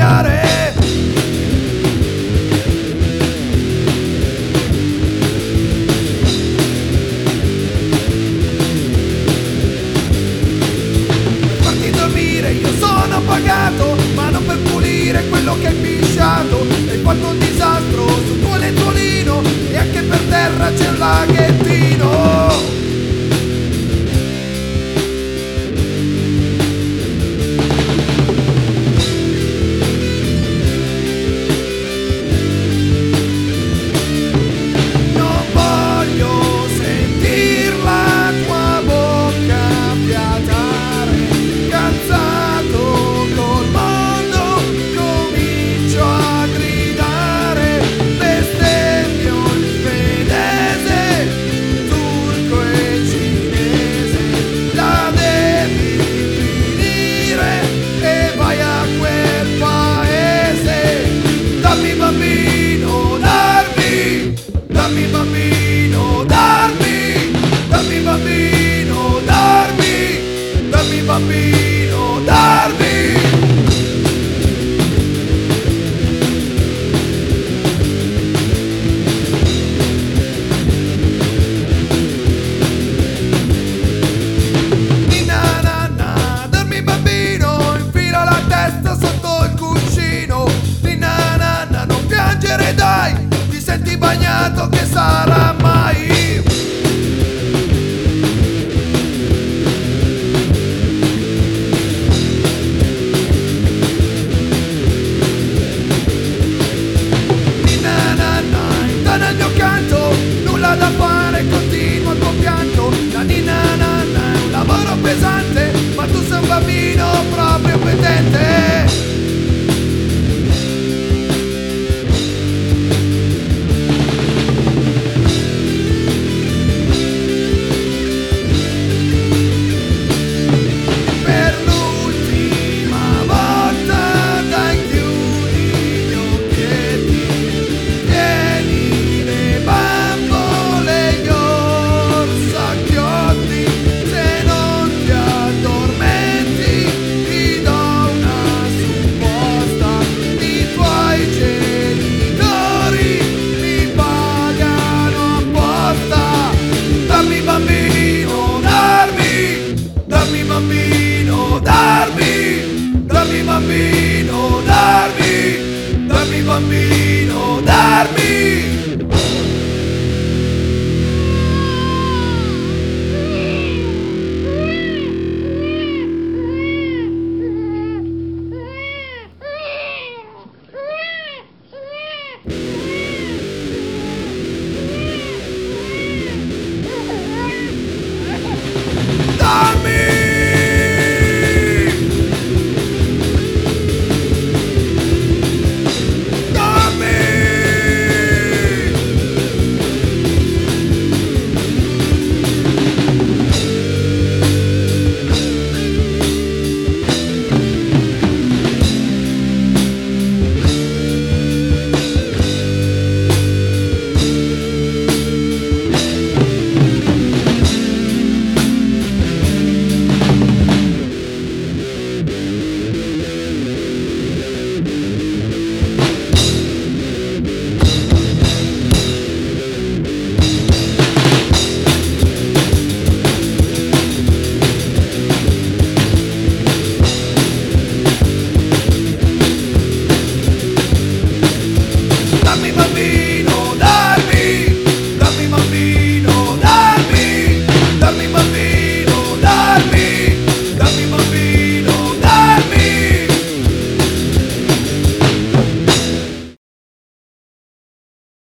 gridare. Per farti dormire io sono pagato, ma non per pulire quello che hai pisciato. Hai fatto un disastro sul tuo lettuolino e anche per terra c'è un laghettino. Dammi bambino, darmi, dammi bambino, darmi, dammi bambino, darmi. Ninna nanna, darmi bambino, infila la testa sotto il cuscino. Ninna nanna, non piangere dai, ti senti bagnato, che sarà mai? Ninna nanna, intorno al mio canto, nulla da fare, continua il tuo pianto. La ninna nanna è un lavoro pesante, ma tu sei un bambino proprio pedente. Dammi bambino, darmi, dammi bambino, darmi, dammi bambino, darmi.